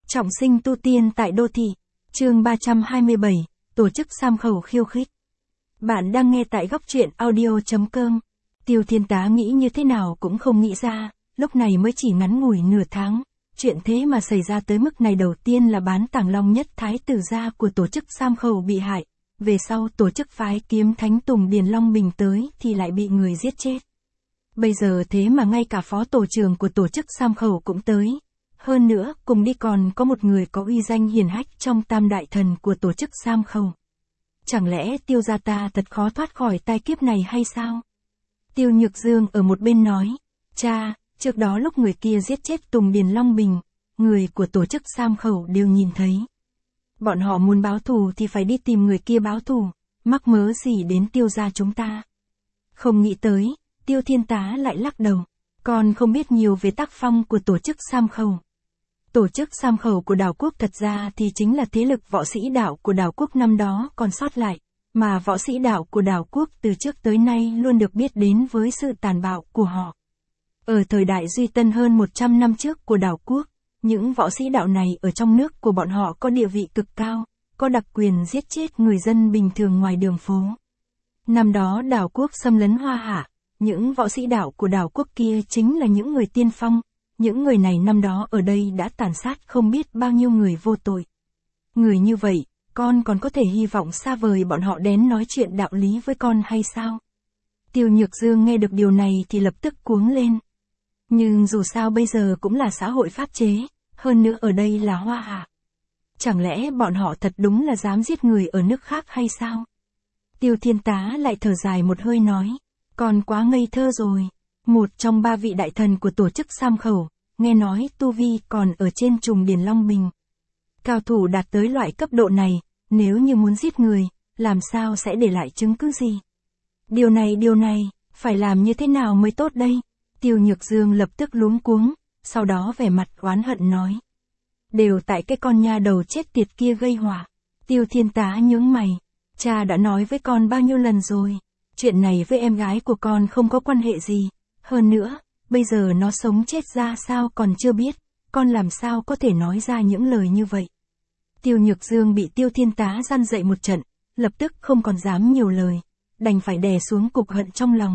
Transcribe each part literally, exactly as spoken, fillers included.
Trọng sinh tu tiên tại đô thị. Chương ba trăm hai mươi bảy, tổ chức Sam Khẩu khiêu khích. Bạn đang nghe tại góc truyện audio.com. Tiêu Thiên Tá nghĩ như thế nào cũng không nghĩ ra, lúc này mới chỉ ngắn ngủi nửa tháng. Chuyện thế mà xảy ra tới mức này, đầu tiên là bán Tàng Long Nhất Thái tử gia của tổ chức Sam Khẩu bị hại. Về sau tổ chức phái kiếm thánh Tùng Điền Long Bình tới thì lại bị người giết chết. Bây giờ thế mà ngay cả phó tổ trưởng của tổ chức Sam Khẩu cũng tới. Hơn nữa, cùng đi còn có một người có uy danh hiển hách trong tam đại thần của tổ chức Sam Khẩu. Chẳng lẽ Tiêu gia ta thật khó thoát khỏi tai kiếp này hay sao? Tiêu Nhược Dương ở một bên nói, cha, trước đó lúc người kia giết chết Tùng Điền Long Bình, người của tổ chức Sam Khẩu đều nhìn thấy. Bọn họ muốn báo thù thì phải đi tìm người kia báo thù, mắc mớ gì đến Tiêu gia chúng ta. Không nghĩ tới, Tiêu Thiên Tá lại lắc đầu, con không biết nhiều về tác phong của tổ chức Sam Khẩu. Tổ chức Sam Khẩu của đảo quốc thật ra thì chính là thế lực võ sĩ đạo của đảo quốc năm đó còn sót lại, mà võ sĩ đạo của đảo quốc từ trước tới nay luôn được biết đến với sự tàn bạo của họ. Ở thời đại Duy Tân hơn một trăm năm trước của đảo quốc, những võ sĩ đạo này ở trong nước của bọn họ có địa vị cực cao, có đặc quyền giết chết người dân bình thường ngoài đường phố. Năm đó đảo quốc xâm lấn Hoa Hạ, những võ sĩ đạo của đảo quốc kia chính là những người tiên phong. Những người này năm đó ở đây đã tàn sát không biết bao nhiêu người vô tội. Người như vậy, con còn có thể hy vọng xa vời bọn họ đến nói chuyện đạo lý với con hay sao? Tiêu Nhược Dương nghe được điều này thì lập tức cuống lên. Nhưng dù sao bây giờ cũng là xã hội pháp chế, hơn nữa ở đây là Hoa Hạ. Chẳng lẽ bọn họ thật đúng là dám giết người ở nước khác hay sao? Tiêu Thiên Tá lại thở dài một hơi nói, con quá ngây thơ rồi. Một trong ba vị đại thần của tổ chức Sam Khẩu, nghe nói tu vi còn ở trên trùng Điền Long Bình. Cao thủ đạt tới loại cấp độ này, nếu như muốn giết người, làm sao sẽ để lại chứng cứ gì? Điều này điều này, phải làm như thế nào mới tốt đây? Tiêu Nhược Dương lập tức luống cuống, sau đó vẻ mặt oán hận nói. Đều tại cái con nha đầu chết tiệt kia gây họa. Tiêu Thiên Tá nhướng mày, cha đã nói với con bao nhiêu lần rồi, chuyện này với em gái của con không có quan hệ gì. Hơn nữa, bây giờ nó sống chết ra sao còn chưa biết, con làm sao có thể nói ra những lời như vậy. Tiêu Nhược Dương bị Tiêu Thiên Tá răn dậy một trận, lập tức không còn dám nhiều lời, đành phải đè xuống cục hận trong lòng.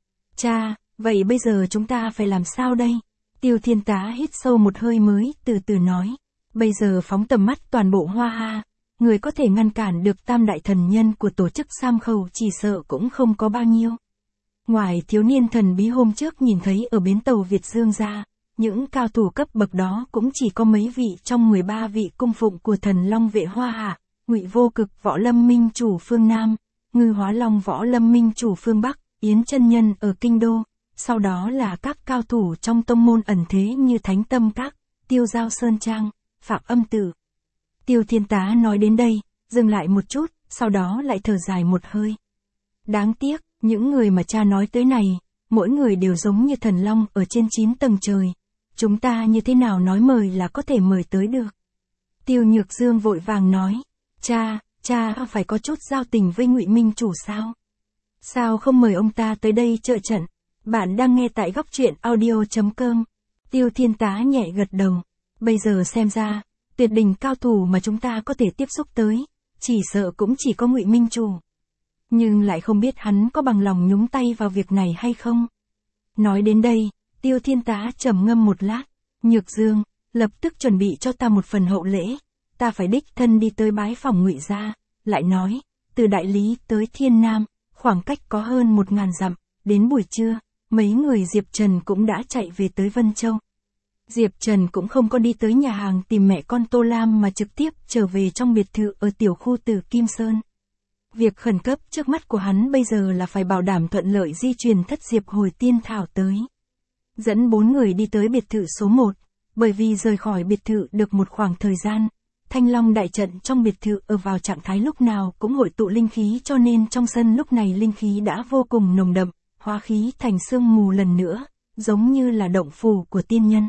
Cha, vậy bây giờ chúng ta phải làm sao đây? Tiêu Thiên Tá hít sâu một hơi mới từ từ nói, bây giờ phóng tầm mắt toàn bộ Hoa Hạ, người có thể ngăn cản được tam đại thần nhân của tổ chức Sam Khẩu chỉ sợ cũng không có bao nhiêu. Ngoài thiếu niên thần bí hôm trước nhìn thấy ở bến tàu Việt Dương ra, những cao thủ cấp bậc đó cũng chỉ có mấy vị trong mười ba vị cung phụng của thần Long vệ Hoa Hạ, Ngụy Vô Cực Võ Lâm Minh chủ phương Nam, Ngư Hóa Long Võ Lâm Minh chủ phương Bắc, Yến Chân Nhân ở Kinh Đô, sau đó là các cao thủ trong tông môn ẩn thế như Thánh Tâm Các, Tiêu Giao Sơn Trang, Phạm Âm Tử. Tiêu Thiên Tá nói đến đây, dừng lại một chút, sau đó lại thở dài một hơi. Đáng tiếc. Những người mà cha nói tới này, mỗi người đều giống như thần long ở trên chín tầng trời. Chúng ta như thế nào nói mời là có thể mời tới được. Tiêu Nhược Dương vội vàng nói, cha, cha phải có chút giao tình với Ngụy Minh chủ sao? Sao không mời ông ta tới đây trợ trận? Bạn đang nghe tại góc truyện audio.com. Tiêu Thiên Tá nhẹ gật đầu. Bây giờ xem ra, tuyệt đỉnh cao thủ mà chúng ta có thể tiếp xúc tới, chỉ sợ cũng chỉ có Ngụy Minh chủ. Nhưng lại không biết hắn có bằng lòng nhúng tay vào việc này hay không. Nói đến đây, Tiêu Thiên Tá trầm ngâm một lát, Nhược Dương, lập tức chuẩn bị cho ta một phần hậu lễ, ta phải đích thân đi tới bái phòng Ngụy gia, lại nói, từ Đại Lý tới Thiên Nam, khoảng cách có hơn một ngàn dặm, đến buổi trưa, mấy người Diệp Trần cũng đã chạy về tới Vân Châu. Diệp Trần cũng không có đi tới nhà hàng tìm mẹ con Tô Lam mà trực tiếp trở về trong biệt thự ở tiểu khu Tử Kim Sơn. Việc khẩn cấp trước mắt của hắn bây giờ là phải bảo đảm thuận lợi di truyền thất diệp hồi tiên thảo tới. Dẫn bốn người đi tới biệt thự số một, bởi vì rời khỏi biệt thự được một khoảng thời gian, Thanh Long đại trận trong biệt thự ở vào trạng thái lúc nào cũng hội tụ linh khí cho nên trong sân lúc này linh khí đã vô cùng nồng đậm, hóa khí thành sương mù lần nữa, giống như là động phủ của tiên nhân.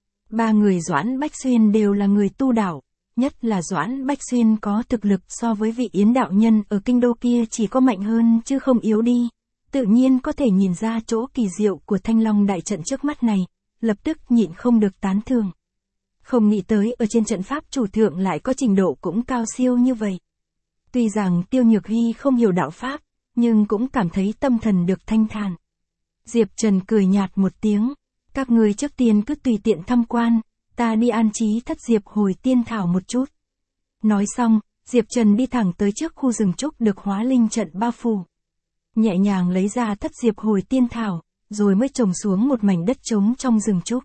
Ba người Doãn Bách Xuyên đều là người tu đạo. Nhất là Doãn Bách Xuyên có thực lực so với vị Yến đạo nhân ở Kinh Đô kia chỉ có mạnh hơn chứ không yếu đi, tự nhiên có thể nhìn ra chỗ kỳ diệu của Thanh Long đại trận trước mắt này, lập tức nhịn không được tán thưởng. Không nghĩ tới ở trên trận pháp chủ thượng lại có trình độ cũng cao siêu như vậy. Tuy rằng Tiêu Nhược Hy không hiểu đạo pháp, nhưng cũng cảm thấy tâm thần được thanh thản. Diệp Trần cười nhạt một tiếng, các người trước tiên cứ tùy tiện tham quan, ta đi an trí thất diệp hồi tiên thảo một chút. Nói xong, Diệp Trần đi thẳng tới trước khu rừng trúc được hóa linh trận bao phủ. Nhẹ nhàng lấy ra thất diệp hồi tiên thảo, rồi mới trồng xuống một mảnh đất trống trong rừng trúc.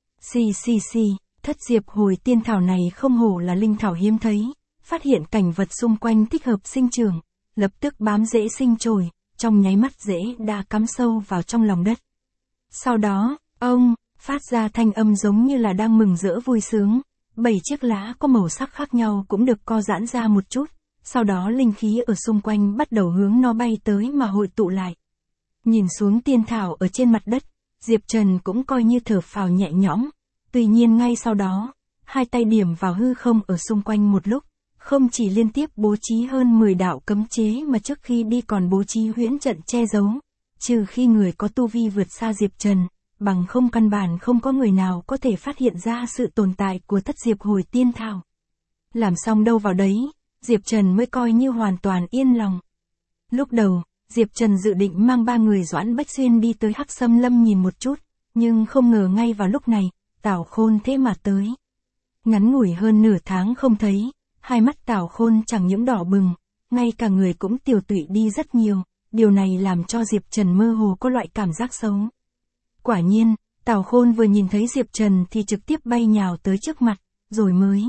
Xì xì xì, thất diệp hồi tiên thảo này không hổ là linh thảo hiếm thấy, phát hiện cảnh vật xung quanh thích hợp sinh trưởng, lập tức bám rễ sinh trồi, trong nháy mắt rễ đã cắm sâu vào trong lòng đất. Sau đó, ông, phát ra thanh âm giống như là đang mừng rỡ vui sướng, bảy chiếc lá có màu sắc khác nhau cũng được co giãn ra một chút, sau đó linh khí ở xung quanh bắt đầu hướng nó bay tới mà hội tụ lại. Nhìn xuống tiên thảo ở trên mặt đất, Diệp Trần cũng coi như thở phào nhẹ nhõm, tuy nhiên ngay sau đó, hai tay điểm vào hư không ở xung quanh một lúc, không chỉ liên tiếp bố trí hơn mười đạo cấm chế mà trước khi đi còn bố trí huyễn trận che giấu, trừ khi người có tu vi vượt xa Diệp Trần, bằng không căn bản không có người nào có thể phát hiện ra sự tồn tại của thất diệp hồi tiên thảo. Làm xong đâu vào đấy, Diệp Trần mới coi như hoàn toàn yên lòng. Lúc đầu, Diệp Trần dự định mang ba người Doãn Bách Xuyên đi tới Hắc Sâm Lâm nhìn một chút, nhưng không ngờ ngay vào lúc này, Tào Khôn thế mà tới. Ngắn ngủi hơn nửa tháng không thấy, hai mắt Tào Khôn chẳng những đỏ bừng, ngay cả người cũng tiều tụy đi rất nhiều, điều này làm cho Diệp Trần mơ hồ có loại cảm giác xấu. Quả nhiên, Tào Khôn vừa nhìn thấy Diệp Trần thì trực tiếp bay nhào tới trước mặt, rồi mới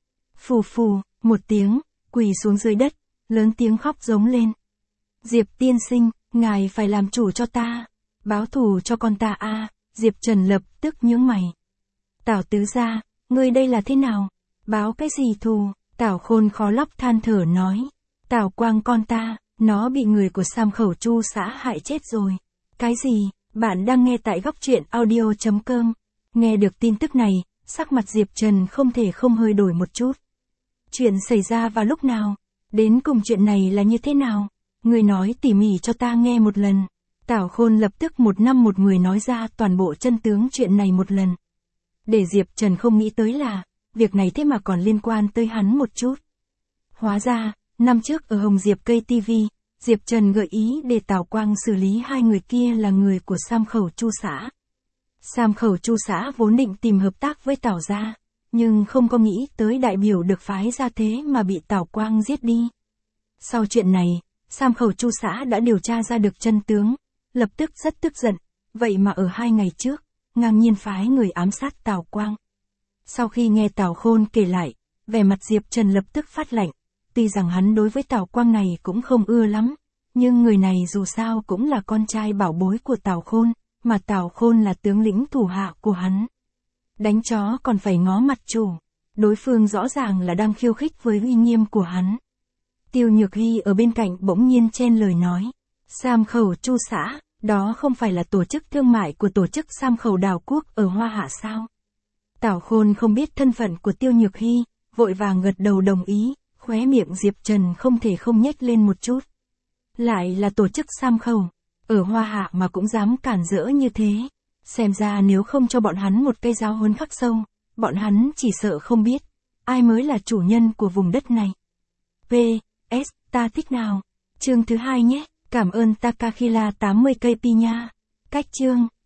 phù phù, một tiếng, quỳ xuống dưới đất, lớn tiếng khóc giống lên. Diệp tiên sinh, ngài phải làm chủ cho ta, báo thù cho con ta a. Diệp Trần lập tức nhướng mày. Tào tứ gia, ngươi đây là thế nào? Báo cái gì thù? Tào Khôn khó lóc than thở nói. Tào Quang con ta, nó bị người của Sam Khẩu Chu xã hại chết rồi. Cái gì? Bạn đang nghe tại góc truyện audio chấm com. Nghe được tin tức này, sắc mặt Diệp Trần không thể không hơi đổi một chút. Chuyện xảy ra vào lúc nào? Đến cùng chuyện này là như thế nào? Ngươi nói tỉ mỉ cho ta nghe một lần. Tào Khôn lập tức một năm một người nói ra toàn bộ chân tướng chuyện này một lần. Để Diệp Trần không nghĩ tới là, việc này thế mà còn liên quan tới hắn một chút. Hóa ra, năm trước ở Hồng Diệp Cây ti vi, Diệp Trần gợi ý để Tào Quang xử lý hai người kia là người của Sam Khẩu Chu xã. Sam Khẩu Chu xã vốn định tìm hợp tác với Tào gia, nhưng không có nghĩ tới đại biểu được phái ra thế mà bị Tào Quang giết đi. Sau chuyện này, Sam Khẩu Chu xã đã điều tra ra được chân tướng, lập tức rất tức giận, vậy mà ở hai ngày trước, ngang nhiên phái người ám sát Tào Quang. Sau khi nghe Tào Khôn kể lại, vẻ mặt Diệp Trần lập tức phát lạnh, tuy rằng hắn đối với Tào Quang này cũng không ưa lắm, nhưng người này dù sao cũng là con trai bảo bối của Tào Khôn, mà Tào Khôn là tướng lĩnh thủ hạ của hắn. Đánh chó còn phải ngó mặt chủ, đối phương rõ ràng là đang khiêu khích với uy nghiêm của hắn. Tiêu Nhược Hy ở bên cạnh bỗng nhiên chen lời nói, Sam Khẩu Chu xã, đó không phải là tổ chức thương mại của tổ chức Sam Khẩu Đào Quốc ở Hoa Hạ sao? Tào Khôn không biết thân phận của Tiêu Nhược Hy, vội vàng gật đầu đồng ý, khóe miệng Diệp Trần không thể không nhếch lên một chút. Lại là tổ chức Sam Khẩu, ở Hoa Hạ mà cũng dám cản rỡ như thế. Xem ra nếu không cho bọn hắn một cây giáo huấn khắc sâu, bọn hắn chỉ sợ không biết, ai mới là chủ nhân của vùng đất này. pê ét, ta thích nào? Chương thứ hai nhé, cảm ơn Takahila tám mươi cây pi nha. Cách chương.